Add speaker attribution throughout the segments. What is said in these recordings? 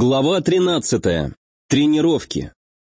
Speaker 1: Глава 13. Тренировки.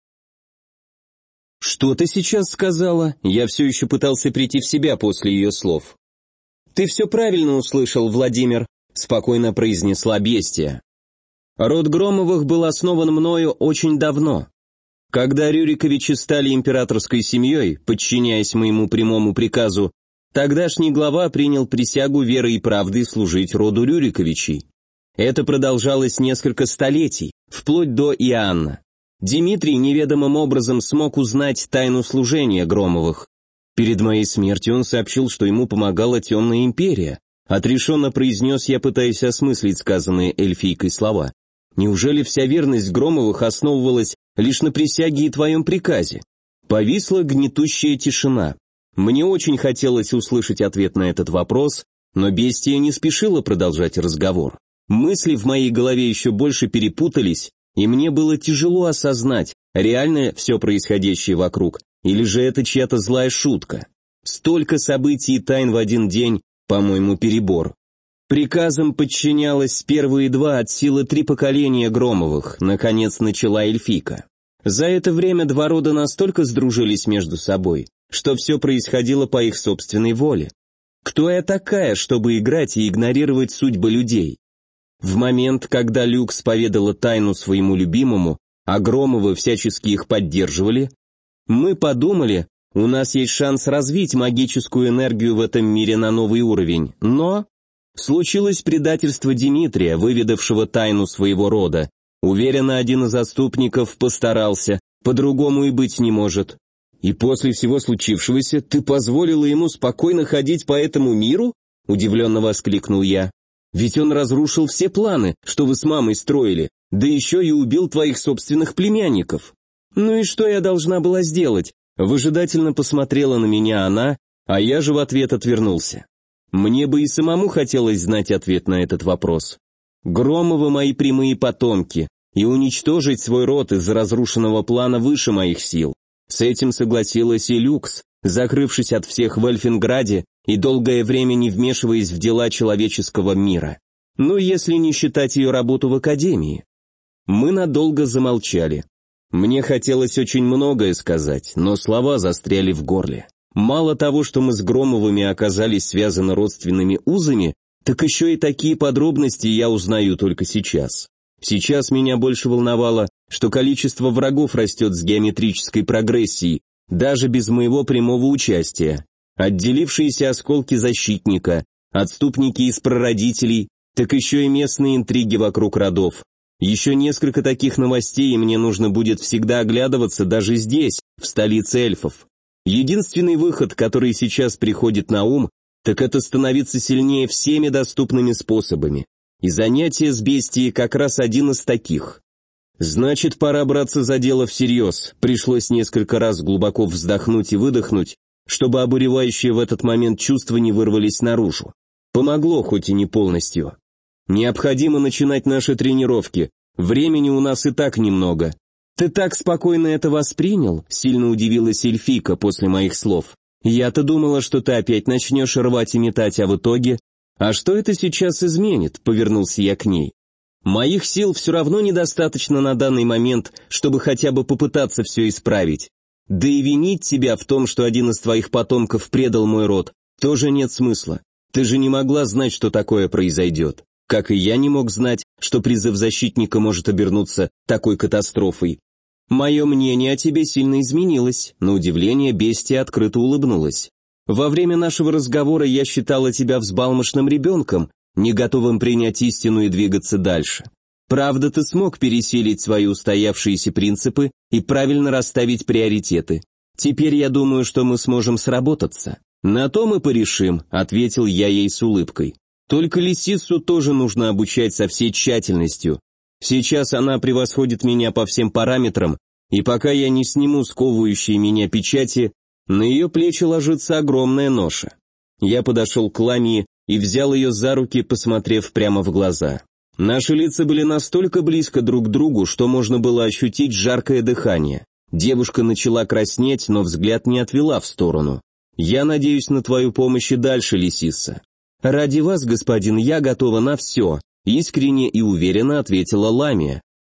Speaker 1: «Что ты сейчас сказала?» Я все еще пытался прийти в себя после ее слов. «Ты все правильно услышал, Владимир», — спокойно произнесла бестия. «Род Громовых был основан мною очень давно. Когда Рюриковичи стали императорской семьей, подчиняясь моему прямому приказу, тогдашний глава принял присягу веры и правды служить роду Рюриковичей. Это продолжалось несколько столетий, вплоть до Иоанна. Дмитрий неведомым образом смог узнать тайну служения Громовых. Перед моей смертью он сообщил, что ему помогала Темная Империя. Отрешенно произнес я, пытаясь осмыслить сказанные эльфийкой слова. Неужели вся верность Громовых основывалась лишь на присяге и твоем приказе? Повисла гнетущая тишина. Мне очень хотелось услышать ответ на этот вопрос, но бестия не спешила продолжать разговор. Мысли в моей голове еще больше перепутались, и мне было тяжело осознать, реально все происходящее вокруг, или же это чья-то злая шутка. Столько событий и тайн в один день, по-моему, перебор. Приказам подчинялось первые два от силы 3 поколения Громовых, наконец начала эльфийка. За это время два рода настолько сдружились между собой, что все происходило по их собственной воле. Кто я такая, чтобы играть и игнорировать судьбы людей? В момент, когда Люкс поведала тайну своему любимому, а Громовы всячески их поддерживали, мы подумали, у нас есть шанс развить магическую энергию в этом мире на новый уровень, но случилось предательство Дмитрия, выведавшего тайну своего рода. Уверенно, один из заступников постарался, по-другому и быть не может. И после всего случившегося ты позволила ему спокойно ходить по этому миру? Удивленно воскликнул я. Ведь он разрушил все планы, что вы с мамой строили, да еще и убил твоих собственных племянников. Ну и что я должна была сделать? Выжидательно посмотрела на меня она, а я же в ответ отвернулся. Мне бы и самому хотелось знать ответ на этот вопрос. Громовы мои прямые потомки, и уничтожить свой род из-за разрушенного плана выше моих сил. С этим согласилась и Люкс, закрывшись от всех в Эльфинграде и долгое время не вмешиваясь в дела человеческого мира. Ну, если не считать ее работу в академии. Мы надолго замолчали. Мне хотелось очень многое сказать, но слова застряли в горле. Мало того, что мы с Громовыми оказались связаны родственными узами, так еще и такие подробности я узнаю только сейчас. Сейчас меня больше волновало, что количество врагов растет с геометрической прогрессией, даже без моего прямого участия. Отделившиеся осколки защитника, отступники из прародителей, так еще и местные интриги вокруг родов. Еще несколько таких новостей, и мне нужно будет всегда оглядываться даже здесь, в столице эльфов. Единственный выход, который сейчас приходит на ум, так это становиться сильнее всеми доступными способами. И занятие с бестией как раз один из таких. Значит, пора браться за дело всерьез. Пришлось несколько раз глубоко вздохнуть и выдохнуть, чтобы обуревающие в этот момент чувства не вырвались наружу. Помогло, хоть и не полностью. Необходимо начинать наши тренировки. Времени у нас и так немного. Ты так спокойно это воспринял? Сильно удивилась эльфийка после моих слов. Я-то думала, что ты опять начнешь рвать и метать, а в итоге... А что это сейчас изменит? Повернулся я к ней. Моих сил все равно недостаточно на данный момент, чтобы хотя бы попытаться все исправить. Да и винить тебя в том, что один из твоих потомков предал мой род, тоже нет смысла. Ты же не могла знать, что такое произойдет. Как и я не мог знать, что призыв защитника может обернуться такой катастрофой. Мое мнение о тебе сильно изменилось. На удивление бестия открыто улыбнулась. Во время нашего разговора я считала тебя взбалмошным ребенком, не готовым принять истину и двигаться дальше. Правда, ты смог пересилить свои устоявшиеся принципы и правильно расставить приоритеты. Теперь я думаю, что мы сможем сработаться. На то мы порешим, ответил я ей с улыбкой. Только лисицу тоже нужно обучать со всей тщательностью. Сейчас она превосходит меня по всем параметрам, и пока я не сниму сковывающие меня печати, на ее плечи ложится огромная ноша. Я подошел к Ламии и взял ее за руки, посмотрев прямо в глаза. Наши лица были настолько близко друг к другу, что можно было ощутить жаркое дыхание. Девушка начала краснеть, но взгляд не отвела в сторону. «Я надеюсь на твою помощь и дальше, Лисиса». «Ради вас, господин, я готова на все», — искренне и уверенно ответила Ламия.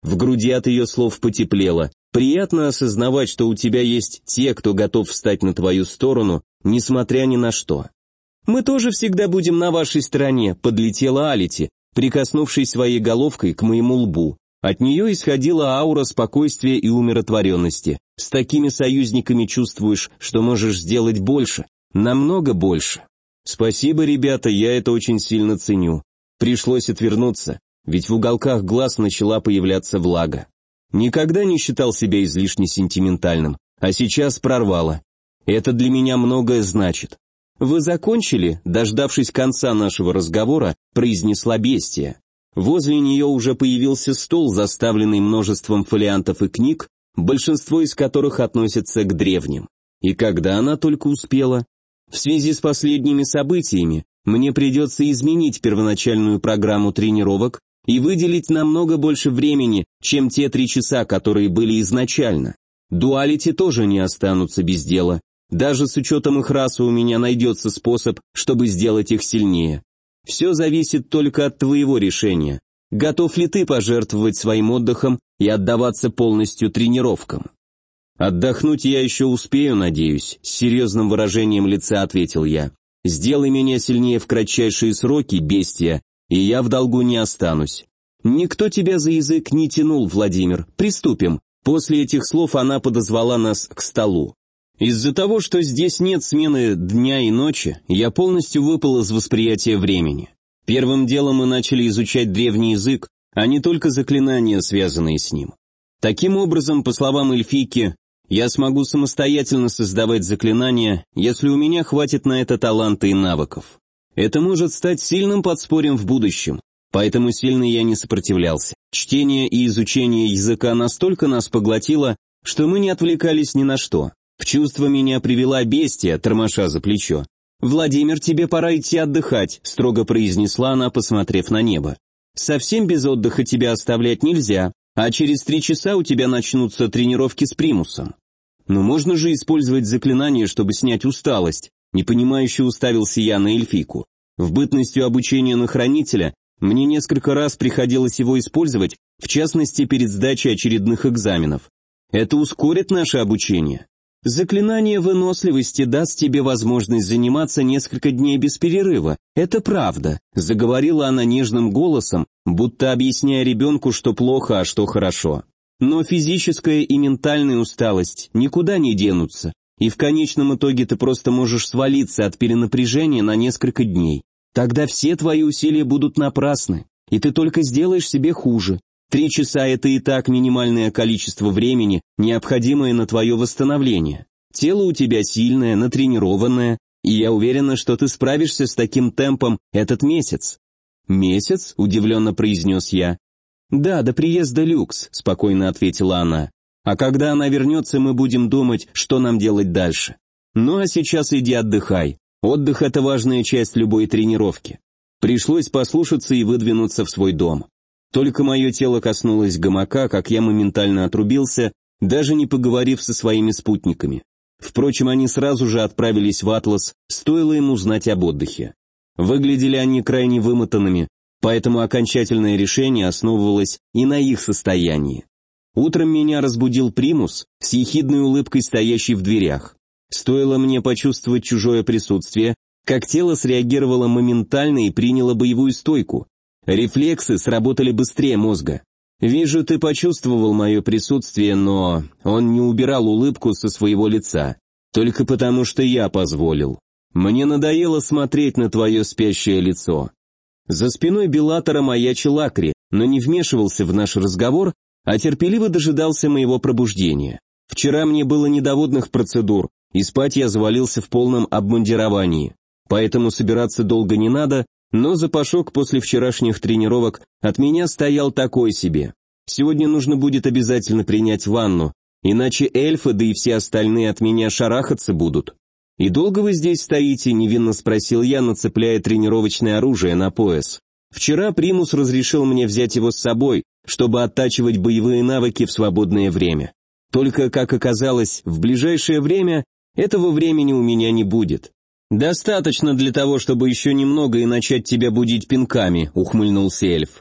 Speaker 1: В груди от ее слов потеплело. Приятно осознавать, что у тебя есть те, кто готов встать на твою сторону, несмотря ни на что. «Мы тоже всегда будем на вашей стороне», — подлетела Алити, прикоснувшись своей головкой к моему лбу. От нее исходила аура спокойствия и умиротворенности. С такими союзниками чувствуешь, что можешь сделать больше, намного больше. Спасибо, ребята, я это очень сильно ценю. Пришлось отвернуться, ведь в уголках глаз начала появляться влага. Никогда не считал себя излишне сентиментальным, а сейчас прорвало. Это для меня многое значит. «Вы закончили?» — дождавшись конца нашего разговора, произнесла бестия. Возле нее уже появился стол, заставленный множеством фолиантов и книг, большинство из которых относятся к древним. И когда она только успела? В связи с последними событиями мне придется изменить первоначальную программу тренировок и выделить намного больше времени, чем те 3 часа, которые были изначально. Дуалити тоже не останутся без дела. Даже с учетом их расы у меня найдется способ, чтобы сделать их сильнее. Все зависит только от твоего решения. Готов ли ты пожертвовать своим отдыхом и отдаваться полностью тренировкам? Отдохнуть я еще успею, надеюсь, с серьезным выражением лица ответил я. Сделай меня сильнее в кратчайшие сроки, бестия, и я в долгу не останусь. Никто тебя за язык не тянул, Владимир. Приступим. После этих слов она подозвала нас к столу. Из-за того, что здесь нет смены дня и ночи, я полностью выпал из восприятия времени. Первым делом мы начали изучать древний язык, а не только заклинания, связанные с ним. Таким образом, по словам эльфийки, я смогу самостоятельно создавать заклинания, если у меня хватит на это таланта и навыков. Это может стать сильным подспорьем в будущем, поэтому сильно я не сопротивлялся. Чтение и изучение языка настолько нас поглотило, что мы не отвлекались ни на что. В чувство меня привела бестия, тормоша за плечо. «Владимир, тебе пора идти отдыхать», — строго произнесла она, посмотрев на небо. «Совсем без отдыха тебя оставлять нельзя, а через 3 часа у тебя начнутся тренировки с примусом». «Но можно же использовать заклинание, чтобы снять усталость», — непонимающе уставился я на эльфийку. В бытностью обучения на хранителя мне несколько раз приходилось его использовать, в частности перед сдачей очередных экзаменов. Это ускорит наше обучение. Заклинание выносливости даст тебе возможность заниматься несколько дней без перерыва. Это правда», — заговорила она нежным голосом, будто объясняя ребенку, что плохо, а что хорошо. «Но физическая и ментальная усталость никуда не денутся, и в конечном итоге ты просто можешь свалиться от перенапряжения на несколько дней. Тогда все твои усилия будут напрасны, и ты только сделаешь себе хуже. 3 часа – это и так минимальное количество времени, необходимое на твое восстановление. Тело у тебя сильное, натренированное, и я уверена, что ты справишься с таким темпом этот месяц». «Месяц?» – удивленно произнес я. «Да, до приезда Люкс», – спокойно ответила она. «А когда она вернется, мы будем думать, что нам делать дальше. Ну а сейчас иди отдыхай. Отдых – это важная часть любой тренировки». Пришлось послушаться и выдвинуться в свой дом. Только мое тело коснулось гамака, как я моментально отрубился, даже не поговорив со своими спутниками. Впрочем, они сразу же отправились в Атлас, стоило им узнать об отдыхе. Выглядели они крайне вымотанными, поэтому окончательное решение основывалось и на их состоянии. Утром меня разбудил примус, с ехидной улыбкой стоящий в дверях. Стоило мне почувствовать чужое присутствие, как тело среагировало моментально и приняло боевую стойку. Рефлексы сработали быстрее мозга. «Вижу, ты почувствовал мое присутствие, но...» Он не убирал улыбку со своего лица. «Только потому, что я позволил. Мне надоело смотреть на твое спящее лицо». За спиной Беллатора маячил Акри, но не вмешивался в наш разговор, а терпеливо дожидался моего пробуждения. Вчера мне было не до водных процедур, и спать я завалился в полном обмундировании. Поэтому собираться долго не надо, но запашок после вчерашних тренировок от меня стоял такой себе. Сегодня нужно будет обязательно принять ванну, иначе эльфы, да и все остальные от меня шарахаться будут. «И долго вы здесь стоите?» — невинно спросил я, нацепляя тренировочное оружие на пояс. «Вчера Примус разрешил мне взять его с собой, чтобы оттачивать боевые навыки в свободное время. Только, как оказалось, в ближайшее время этого времени у меня не будет». «Достаточно для того, чтобы еще немного и начать тебя будить пинками», — ухмыльнулся эльф.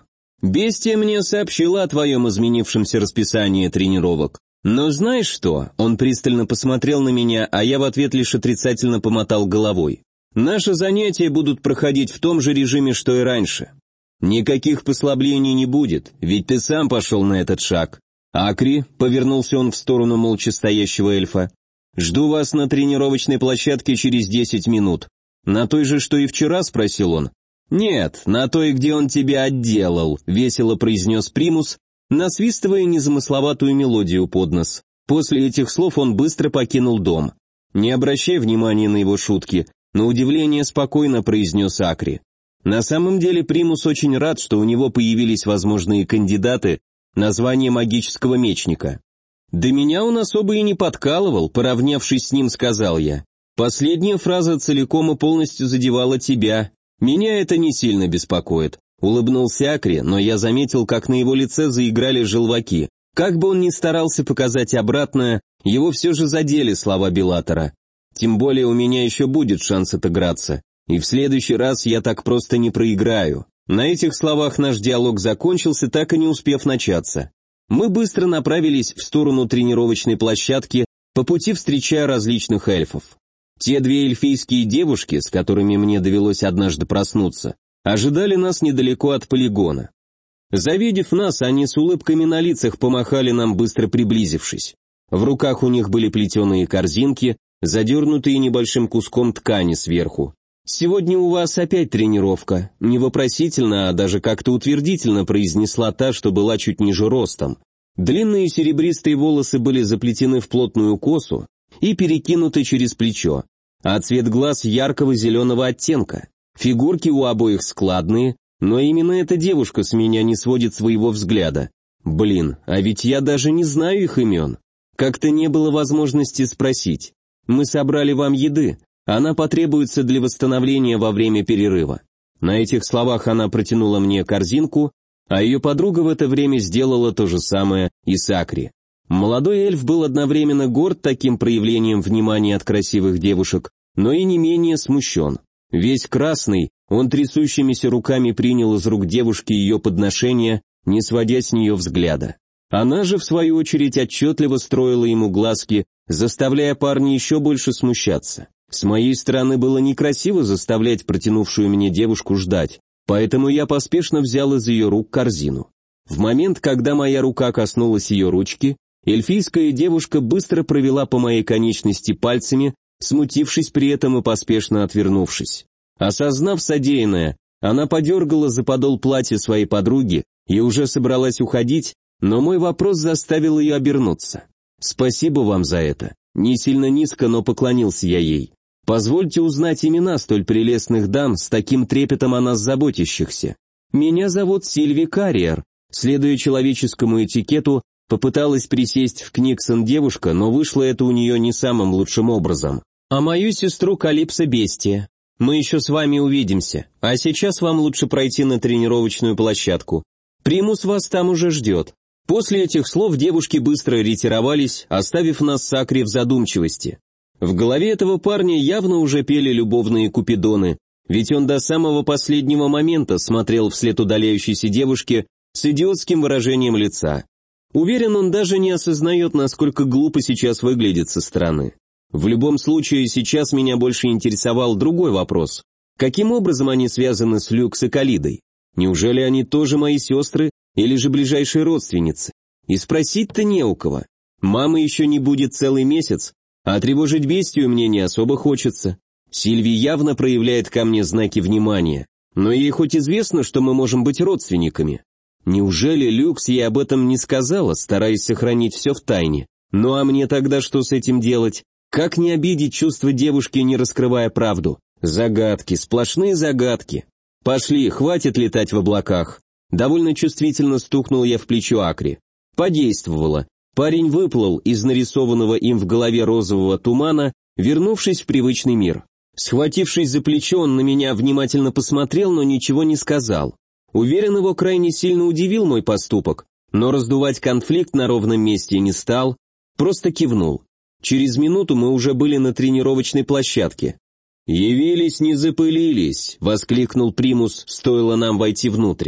Speaker 1: Бестия мне сообщила о твоем изменившемся расписании тренировок. Но знаешь что? Он пристально посмотрел на меня, а я в ответ лишь отрицательно помотал головой. Наши занятия будут проходить в том же режиме, что и раньше. Никаких послаблений не будет, ведь ты сам пошел на этот шаг. Акри, повернулся он в сторону молча стоящего эльфа, жду вас на тренировочной площадке через 10 минут. На той же, что и вчера, спросил он. Нет, на той, где он тебя отделал, весело произнес Примус, насвистывая незамысловатую мелодию под нос. После этих слов он быстро покинул дом. Не обращай внимания на его шутки, на удивление спокойно произнес Акри. На самом деле Примус очень рад, что у него появились возможные кандидаты на звание магического мечника. «Да меня он особо и не подкалывал», — поравнявшись с ним, сказал я. «Последняя фраза целиком и полностью задевала тебя. Меня это не сильно беспокоит», — улыбнулся Акри, но я заметил, как на его лице заиграли желваки. Как бы он ни старался показать обратное, его все же задели слова Белатора. Тем более у меня еще будет шанс отыграться, и в следующий раз я так просто не проиграю. На этих словах наш диалог закончился, так и не успев начаться. Мы быстро направились в сторону тренировочной площадки, по пути встречая различных эльфов. Те две эльфийские девушки, с которыми мне довелось однажды проснуться, ожидали нас недалеко от полигона. Завидев нас, они с улыбками на лицах помахали нам, быстро приблизившись. В руках у них были плетеные корзинки, задернутые небольшим куском ткани сверху. «Сегодня у вас опять тренировка», — не вопросительно, а даже как-то утвердительно произнесла та, что была чуть ниже ростом. Длинные серебристые волосы были заплетены в плотную косу и перекинуты через плечо, а цвет глаз яркого зеленого оттенка. Фигурки у обоих складные, но именно эта девушка с меня не сводит своего взгляда. Блин, а ведь я даже не знаю их имен. Как-то не было возможности спросить. «Мы собрали вам еды. Она потребуется для восстановления во время перерыва». На этих словах она протянула мне корзинку, а ее подруга в это время сделала то же самое и с Акри. Молодой эльф был одновременно горд таким проявлением внимания от красивых девушек, но и не менее смущен. Весь красный, он трясущимися руками принял из рук девушки ее подношение, не сводя с нее взгляда. Она же, в свою очередь, отчетливо строила ему глазки, заставляя парня еще больше смущаться. С моей стороны было некрасиво заставлять протянувшую мне девушку ждать, поэтому я поспешно взял из ее рук корзину. В момент, когда моя рука коснулась ее ручки, эльфийская девушка быстро провела по моей конечности пальцами, смутившись при этом и поспешно отвернувшись. Осознав содеянное, она подергала за подол платья своей подруги и уже собралась уходить, но мой вопрос заставил ее обернуться. «Спасибо вам за это». Не сильно низко, но поклонился я ей. «Позвольте узнать имена столь прелестных дам, с таким трепетом о нас заботящихся. Меня зовут Сильви Карриер». Следуя человеческому этикету, попыталась присесть в Книксон девушка, но вышло это у нее не самым лучшим образом. «А мою сестру Калипсо Бестия. Мы еще с вами увидимся, а сейчас вам лучше пройти на тренировочную площадку. Примус вас там уже ждет». После этих слов девушки быстро ретировались, оставив нас с Акри в задумчивости. В голове этого парня явно уже пели любовные купидоны, ведь он до самого последнего момента смотрел вслед удаляющейся девушке с идиотским выражением лица. Уверен, он даже не осознает, насколько глупо сейчас выглядит со стороны. В любом случае, сейчас меня больше интересовал другой вопрос. Каким образом они связаны с Люкс и Калидой? Неужели они тоже мои сестры или же ближайшие родственницы? И спросить-то не у кого. Мамы еще не будет целый месяц, а тревожить бестию мне не особо хочется. Сильви явно проявляет ко мне знаки внимания, но ей хоть известно, что мы можем быть родственниками. Неужели Люкс ей об этом не сказала, стараясь сохранить все в тайне? Ну а мне тогда что с этим делать? Как не обидеть чувства девушки, не раскрывая правду? Загадки, сплошные загадки. Пошли, хватит летать в облаках. Довольно чувствительно стукнул я в плечо Акри. Подействовало. Парень выплыл из нарисованного им в голове розового тумана, вернувшись в привычный мир. Схватившись за плечо, он на меня внимательно посмотрел, но ничего не сказал. Уверен, его крайне сильно удивил мой поступок, но раздувать конфликт на ровном месте не стал, просто кивнул. Через минуту мы уже были на тренировочной площадке. «Явились, не запылились», — воскликнул Примус, стоило нам войти внутрь.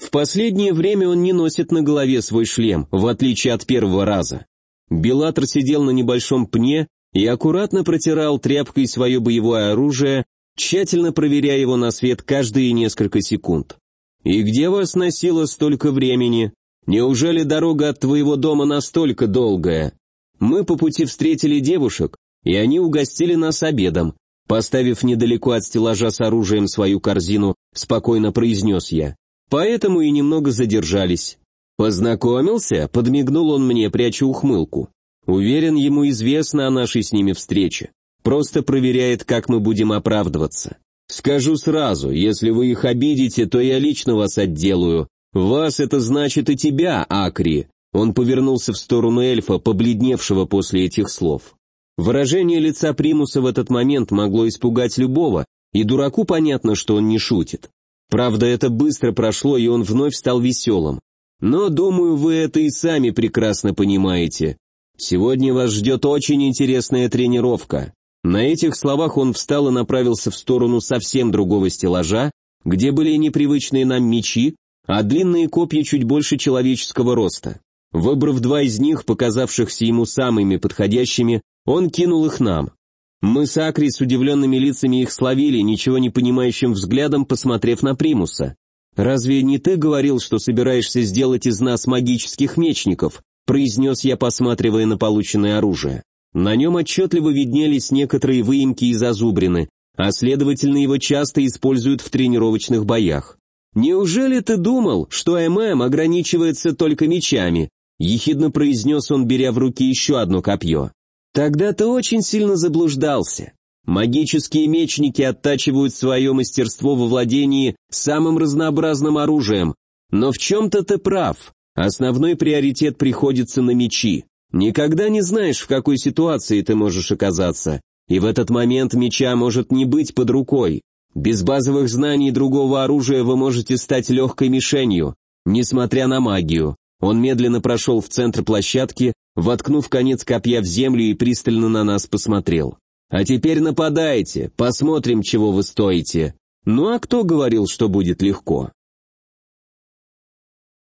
Speaker 1: В последнее время он не носит на голове свой шлем, в отличие от первого раза. Беллатор сидел на небольшом пне и аккуратно протирал тряпкой свое боевое оружие, тщательно проверяя его на свет каждые несколько секунд. «И где вас носило столько времени? Неужели дорога от твоего дома настолько долгая?» Мы по пути встретили девушек, и они угостили нас обедом. Поставив недалеко от стеллажа с оружием свою корзину, спокойно произнес я. Поэтому и немного задержались. «Познакомился?» — подмигнул он мне, пряча ухмылку. «Уверен, ему известно о нашей с ними встрече. Просто проверяет, как мы будем оправдываться. Скажу сразу, если вы их обидите, то я лично вас отделаю. Вас это значит и тебя, Акри». Он повернулся в сторону эльфа, побледневшего после этих слов. Выражение лица Примуса в этот момент могло испугать любого, и дураку понятно, что он не шутит. Правда, это быстро прошло, и он вновь стал веселым. Но, думаю, вы это и сами прекрасно понимаете. Сегодня вас ждет очень интересная тренировка. На этих словах он встал и направился в сторону совсем другого стеллажа, где были непривычные нам мечи, а длинные копья чуть больше человеческого роста. Выбрав два из них, показавшихся ему самыми подходящими, он кинул их нам. Мы с Акри с удивленными лицами их словили, ничего не понимающим взглядом посмотрев на Примуса. «Разве не ты говорил, что собираешься сделать из нас магических мечников?» произнес я, посматривая на полученное оружие. На нем отчетливо виднелись некоторые выемки и зазубрины, а следовательно его часто используют в тренировочных боях. «Неужели ты думал, что ММ ограничивается только мечами?» ехидно произнес он, беря в руки еще одно копье. «Тогда ты очень сильно заблуждался. Магические мечники оттачивают свое мастерство во владении самым разнообразным оружием, но в чем-то ты прав, основной приоритет приходится на мечи. Никогда не знаешь, в какой ситуации ты можешь оказаться, и в этот момент меча может не быть под рукой. Без базовых знаний другого оружия вы можете стать легкой мишенью, несмотря на магию». Он медленно прошел в центр площадки, воткнув конец копья в землю и пристально на нас посмотрел. «А теперь нападайте, посмотрим, чего вы стоите». «Ну а кто говорил, что будет легко?»